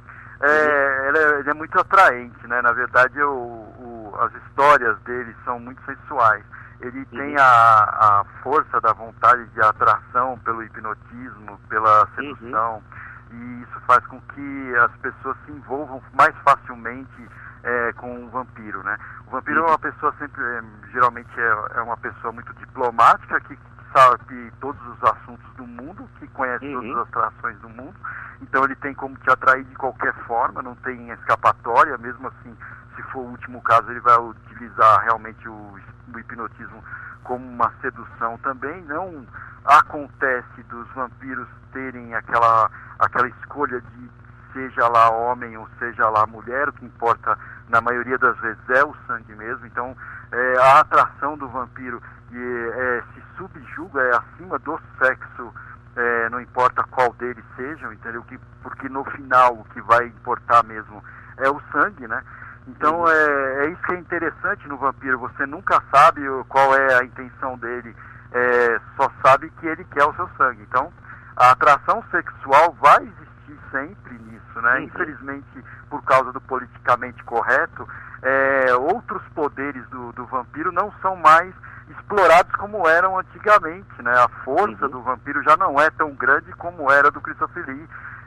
é, ele, é, ele é muito atraente, né, na verdade eu, o, as histórias dele são muito sensuais. Ele uhum. tem a, a força da vontade de atração pelo hipnotismo, pela sedução, uhum. e isso faz com que as pessoas se envolvam mais facilmente é, com o vampiro, né? O vampiro uhum. é uma pessoa sempre, é, geralmente é, é uma pessoa muito diplomática, que sabe todos os assuntos do mundo, que conhece uhum. todas as atrações do mundo, então ele tem como te atrair de qualquer forma, não tem escapatória, mesmo assim, se for o último caso, ele vai utilizar realmente o, o hipnotismo como uma sedução também. Não acontece dos vampiros terem aquela, aquela escolha de seja lá homem ou seja lá mulher, o que importa na maioria das vezes é o sangue mesmo. Então é, a atração do vampiro e, é, se subjuga, é acima do sexo, é, não importa qual deles sejam, entendeu? Que, porque no final o que vai importar mesmo é o sangue, né? Então uhum. é, é isso que é interessante no vampiro, você nunca sabe qual é a intenção dele, é, só sabe que ele quer o seu sangue. Então a atração sexual vai existir sempre nisso, né? Uhum. Infelizmente, por causa do politicamente correto, é, outros poderes do, do vampiro não são mais explorados como eram antigamente, né? A força uhum. do vampiro já não é tão grande como era do Christopher Lee,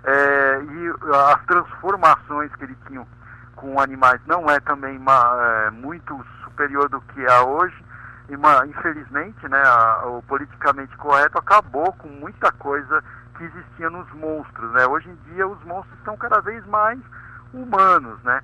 é, e as transformações que ele tinha com animais não é também uma, é, muito superior do que é hoje, e uma, infelizmente, né, a, o politicamente correto acabou com muita coisa que existia nos monstros, né? Hoje em dia os monstros estão cada vez mais humanos, né?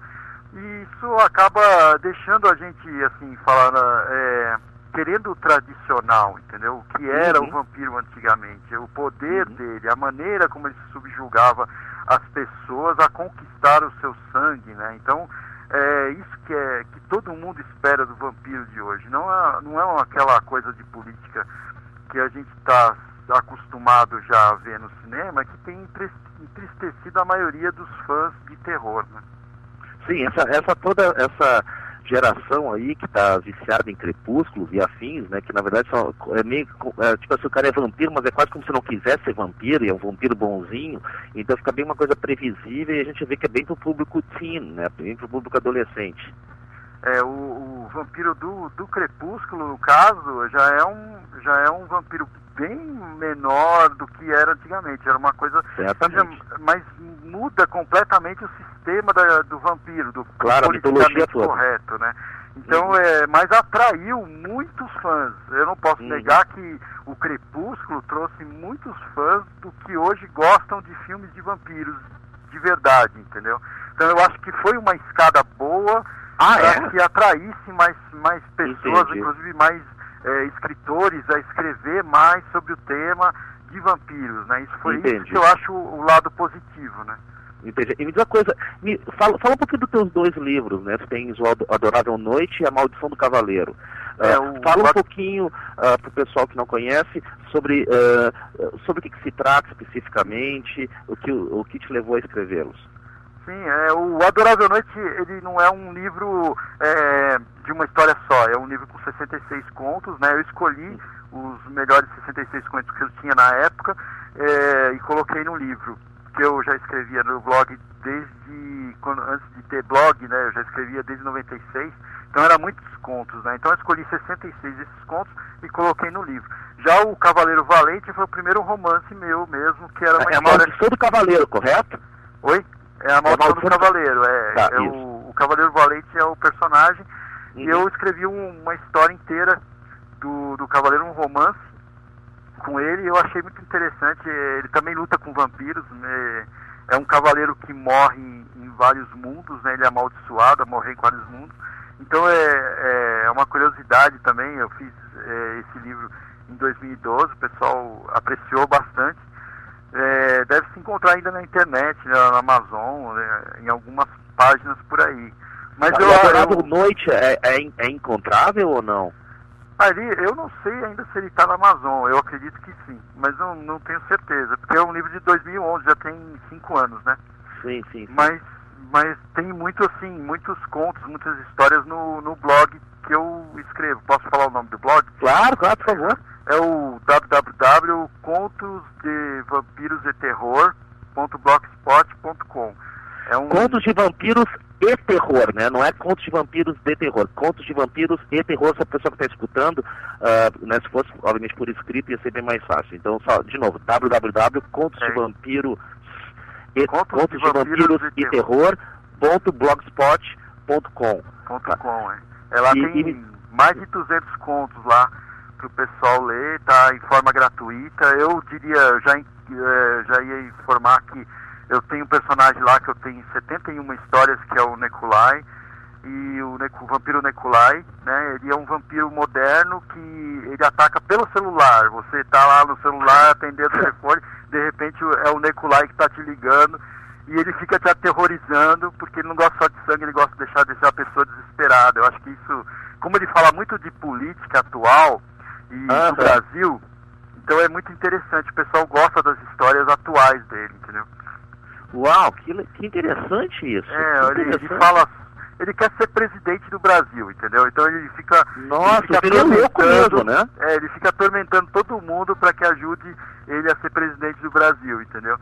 E isso acaba deixando a gente, assim, falando, é, querendo o tradicional, entendeu? O que era uhum. o vampiro antigamente, o poder uhum. dele, a maneira como ele se subjugava as pessoas a conquistar o seu sangue, né? Então, é isso que, é, que todo mundo espera do vampiro de hoje. Não é, não é uma, aquela coisa de política que a gente está acostumado já a ver no cinema, que tem entristecido a maioria dos fãs de terror, né? Sim, essa, essa toda essa geração aí que está viciada em Crepúsculo e afins, né, que na verdade são, é meio, é, tipo assim, o cara é vampiro, mas é quase como se não quisesse ser vampiro, e é um vampiro bonzinho, então fica bem uma coisa previsível, e a gente vê que é bem pro público teen, né, bem pro público adolescente. É, o, o vampiro do, do Crepúsculo, no caso, já é um, já é um vampiro bem menor do que era antigamente. Era uma coisa... Certamente. Mas muda completamente o sistema da, do vampiro, do claro, politicamente correto, né? Então, uhum. é, mas atraiu muitos fãs. Eu não posso uhum. negar que o Crepúsculo trouxe muitos fãs do que hoje gostam de filmes de vampiros de verdade, entendeu? Então eu acho que foi uma escada boa ah, para é? que atraísse mais, mais pessoas, Entendi. inclusive mais é, escritores a escrever mais sobre o tema de vampiros, né? Isso foi Entendi. isso que eu acho o lado positivo, né? Entendi. E me diz uma coisa, me, fala, fala um pouquinho dos teus dois livros, né? Tu tens o Adorável Noite e A Maldição do Cavaleiro. É, uh, o... Fala um pouquinho uh, para o pessoal que não conhece sobre, uh, sobre o que, que se trata especificamente, o que, o que te levou a escrevê-los. Sim, é, o Adorável Noite, ele não é um livro é, de uma história só, é um livro com sessenta e seis contos, né? Eu escolhi os melhores sessenta e seis contos que eu tinha na época é, e coloquei no livro, que eu já escrevia no blog desde, quando, antes de ter blog, né? Eu já escrevia desde noventa e seis, então eram muitos contos, né? Então eu escolhi sessenta e seis desses contos e coloquei no livro. Já o Cavaleiro Valente foi o primeiro romance meu mesmo, que era uma é história... a Maldição do Cavaleiro, correto? Oi? É a Maldição é do Cavaleiro, é, tá, é o, o Cavaleiro Valente é o personagem, uhum. e eu escrevi um, uma história inteira do, do Cavaleiro, um romance com ele, e eu achei muito interessante. Ele também luta com vampiros, né? É um cavaleiro que morre em, em vários mundos, né? Ele é amaldiçoado a morrer em vários mundos, então é, é uma curiosidade também. Eu fiz é, esse livro em dois mil e doze, o pessoal apreciou bastante. É, deve se encontrar ainda na internet, né, na Amazon, né, em algumas páginas por aí. Mas eu, o Adorado eu, Noite é, é, é encontrável ou não? ali, eu não sei ainda se ele está na Amazon, eu acredito que sim, mas não, não tenho certeza, porque é um livro de dois mil e onze, já tem cinco anos, né? Sim, sim. sim. Mas, mas tem muito assim, muitos contos, muitas histórias no, no blog que eu escrevo. Posso falar o nome do blog? Claro, claro, por favor. É o w w w ponto contos de vampiros e terror ponto blogspot ponto com. É um... Contos de Vampiros e Terror, né? Não é Contos de Vampiros de Terror. Contos de Vampiros e Terror, se a pessoa que está escutando, uh, né, se fosse, obviamente, por escrito, ia ser bem mais fácil. Então, só, de novo, w w w ponto contos de vampiros e Contos Contos de de Vampiros Vampiros e e Terror ponto blogspot ponto com. Ponto com, é. Ela E- tem e- mais de duzentos contos lá para o pessoal ler, tá em forma gratuita. Eu diria, eu já, in- eh, já ia informar que eu tenho um personagem lá que eu tenho setenta e uma histórias, que é o Nekulai, e o, Neku, o vampiro Nekulai, né? Ele é um vampiro moderno que ele ataca pelo celular. Você tá lá no celular atendendo o telefone, de repente é o Nekulai que está te ligando e ele fica te aterrorizando, porque ele não gosta só de sangue, ele gosta de deixar, deixar a pessoa desesperada. Eu acho que isso, como ele fala muito de política atual e Aham. do Brasil, então é muito interessante, o pessoal gosta das histórias atuais dele, entendeu? Uau, que, le- que interessante isso. É, que ele, ele interessante. fala, ele quer ser presidente do Brasil, entendeu? Então ele fica, Nossa, ele fica seria louco mesmo, né? é, ele fica atormentando todo mundo para que ajude ele a ser presidente do Brasil, entendeu?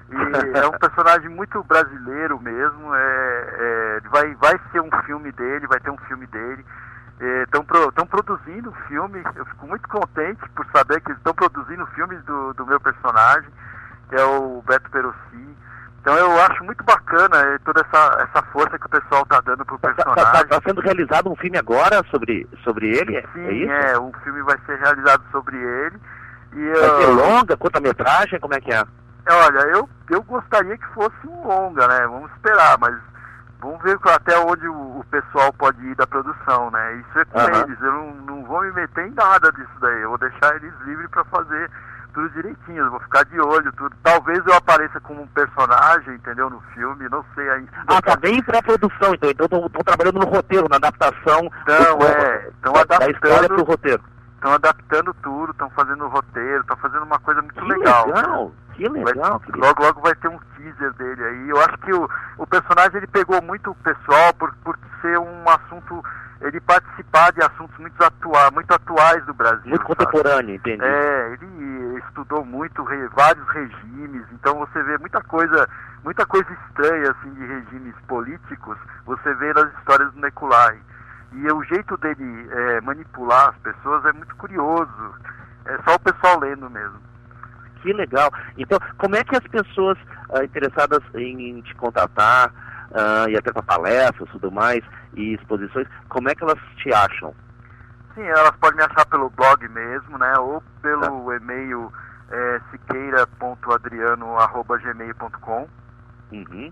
E é um personagem muito brasileiro mesmo, é, é, ele vai, vai ser um filme dele, vai ter um filme dele. Estão pro, tão produzindo um filme, eu fico muito contente por saber que estão produzindo filmes do, do meu personagem, que é o Beto Perossi. Então eu acho muito bacana eh, toda essa, essa força que o pessoal está dando pro Tá, tá- personagem. tá sendo realizado um filme agora sobre, sobre ele? é- Sim, é isso? é, o filme vai ser realizado sobre ele. E Vai ser eu, longa, curta-metragem, como é que é? é, olha, eu, eu gostaria que fosse um longa, né? Vamos esperar, mas vamos ver até onde o, o pessoal pode ir da produção, né? Isso é com Aham. eles, eu não, não vou me meter em nada disso daí, eu vou deixar eles livres para fazer tudo direitinho, eu vou ficar de olho, tudo. Talvez eu apareça como um personagem, entendeu, no filme, não sei ainda. Ah, tá bem pré-produção, então. Então estão trabalhando no roteiro, na adaptação Então, do- é, estão da, da história adaptando, pro roteiro. estão adaptando tudo, estão fazendo o roteiro, estão fazendo uma coisa muito Que legal. legal, que Vai- legal. querido. logo, logo vai ter um teaser dele aí. Eu acho que o, o personagem ele pegou muito o pessoal por, por ser um assunto, ele participar de assuntos muito, atua, muito atuais do Brasil. Muito sabe? contemporâneo, entendi. É, ele estudou muito re- vários regimes, então você vê muita coisa, muita coisa estranha assim de regimes políticos, você vê nas histórias do Nekulai. E o jeito dele é, manipular as pessoas é muito curioso. É só o pessoal lendo mesmo. Que legal. Então, como é que as pessoas ah, interessadas em te contatar, ah, e até para palestras, tudo mais, e exposições, como é que elas te acham? Sim, elas podem me achar pelo blog mesmo, né? Ou pelo e-mail é, siqueira ponto adriano arroba gmail ponto com, Uhum.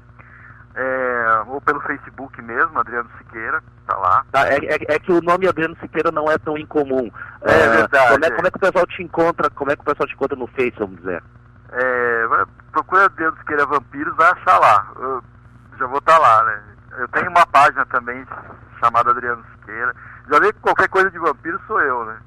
é, ou pelo Facebook mesmo, Adriano Siqueira, tá lá. Tá, é, é- é que o nome Adriano Siqueira não é tão incomum. É Ah, verdade, Como é, é. como é que o pessoal te encontra? Como é que o pessoal te encontra no Face, vamos dizer? É, vai- procura Adriano Siqueira Vampiros, vai achar lá. Eu já vou estar lá, né? Eu tenho uma página também chamada Adriano Siqueira. Já vê que qualquer coisa de vampiro sou eu, né?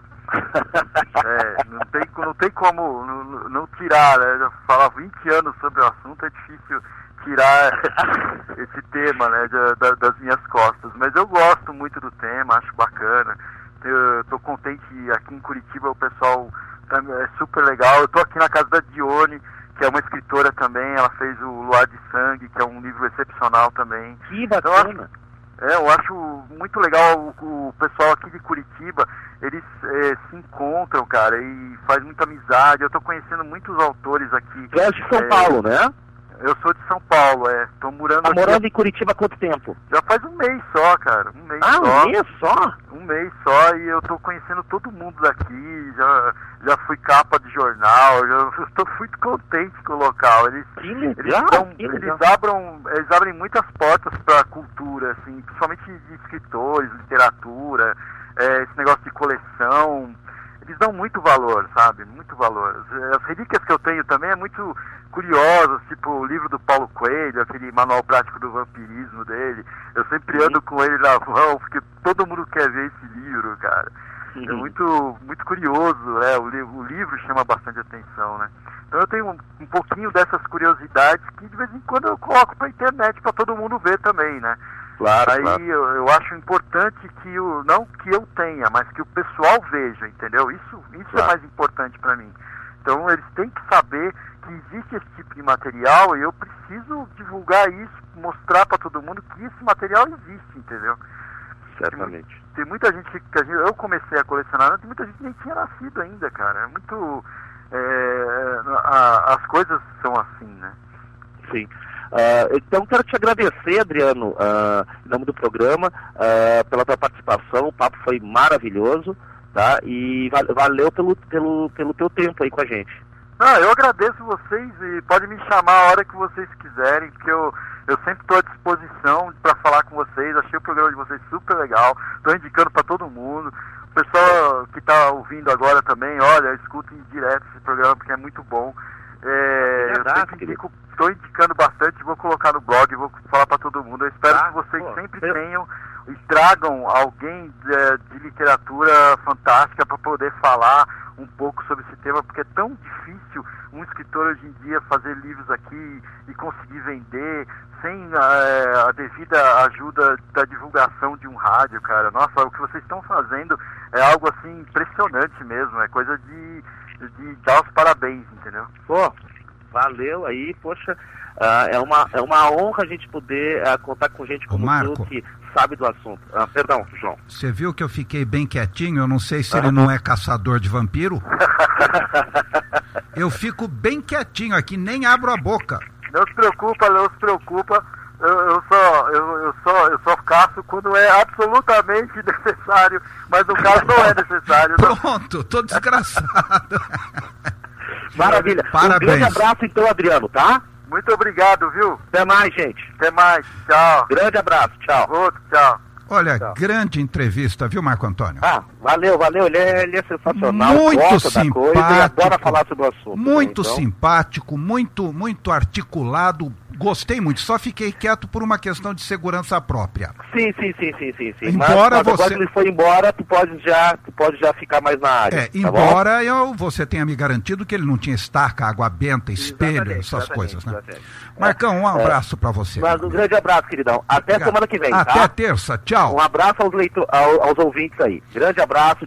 É, não tem, não tem como não, não tirar, né? Já falar vinte anos sobre o assunto é difícil tirar esse tema, né, de- da- das minhas costas. Mas eu gosto muito do tema, acho bacana. Eu tô contente aqui em Curitiba, o pessoal tá- é super legal. Eu tô aqui na casa da Dione, que é uma escritora também, ela fez o Luar de Sangue, que é um livro excepcional também. Que Então, eu acho- bacana. É, eu acho muito legal o, o pessoal aqui de Curitiba, eles é, se encontram, cara, e faz muita amizade. Eu tô conhecendo muitos autores aqui. Tu és de São É, Paulo, né? Eu sou de São Paulo, é. Tô morando Tá aqui morando em Curitiba há quanto tempo? já faz um mês só, cara. Um mês Ah, só. um mês só? Um mês só, e eu tô conhecendo todo mundo daqui, já, já fui capa de jornal, já eu tô muito contente com o local. Eles, Que eles, legal, dão- que eles, legal. abram, eles abrem muitas portas pra cultura, assim, principalmente de escritores, literatura, é, esse negócio de coleção. eles dão muito valor, sabe? Muito valor. As relíquias que eu tenho também é muito curiosas, tipo o livro do Paulo Coelho, aquele manual prático do vampirismo dele. Eu sempre ando com ele na mão, porque todo mundo quer ver esse livro, cara. É muito, muito curioso, né? O, li o livro chama bastante atenção, né? Então eu tenho um, um pouquinho dessas curiosidades que de vez em quando eu coloco pra internet para todo mundo ver também, né? Claro, Aí claro. Eu, eu acho importante que o, não que eu tenha, mas que o pessoal veja, entendeu? Isso, isso Claro. é mais importante para mim. Então eles têm que saber que existe esse tipo de material e eu preciso divulgar isso, mostrar para todo mundo que esse material existe, entendeu? Certamente. Tem, tem muita gente que, que a gente- eu comecei a colecionar, tem muita gente que nem tinha nascido ainda, cara. É muito... é, a- as coisas são assim, né? Sim. Ah, então quero te agradecer, Adriano, ah, em nome do programa, ah, pela tua participação. O papo foi maravilhoso, tá? E val- valeu pelo, pelo, pelo teu tempo aí com a gente. Ah, eu agradeço vocês e pode me chamar a hora que vocês quiserem, porque eu, eu sempre estou à disposição para falar com vocês. Achei o programa de vocês super legal, estou indicando para todo mundo. O pessoal que está ouvindo agora também, olha, escutem direto esse programa porque é muito bom. É, eu Verdade, sempre indico, estou indicando bastante, vou colocar no blog, vou falar para todo mundo. Eu espero Tá, que vocês pô, sempre eu- tenham e tragam alguém de, de literatura fantástica para poder falar um pouco sobre esse tema, porque é tão difícil um escritor hoje em dia fazer livros aqui e conseguir vender sem eh, a devida ajuda da divulgação de um rádio, cara. Nossa, o que vocês estão fazendo é algo assim impressionante mesmo, é coisa de, de dar os parabéns, entendeu? Pô, valeu aí, poxa. ah, é, uma, é uma honra a gente poder ah, contar com gente Ô, como Marco. tu que sabe do assunto. Ah, perdão, João. Você viu que eu fiquei bem quietinho? Eu não sei se ele não é caçador de vampiro. Eu fico bem quietinho aqui, nem abro a boca. Não se preocupa, não se preocupa. Eu, eu só eu, eu só eu só caço quando é absolutamente necessário, mas no caso não é necessário. Não. Pronto, tô desgraçado. Maravilha. Parabéns. Um grande abraço então, Adriano, tá? Muito obrigado, viu? Até mais, gente. Até mais. Tchau. Grande abraço, tchau. Outro, tchau. Olha, Tchau. grande entrevista, viu, Marco Antônio? Ah, valeu, valeu. Ele é, ele é sensacional. Muito gosta da coisa e simpático. adora falar sobre o assunto. Muito né? Então, simpático, muito, muito articulado. Gostei muito. Só fiquei quieto por uma questão de segurança própria. Sim, sim, sim, sim, sim, sim. Embora mas, mas você- agora que ele foi embora, tu pode já, tu pode já ficar mais na área. É, tá bom? embora eu, você tenha me garantido que ele não tinha estaca, água benta, espelho, Exatamente, essas exatamente, coisas, né? exatamente. Marcão, um abraço pra você. Mas um grande abraço, queridão. Até Obrigado. semana que vem, Até tá? terça, tchau. Um abraço aos, leitor, ao- aos ouvintes aí. Grande abraço.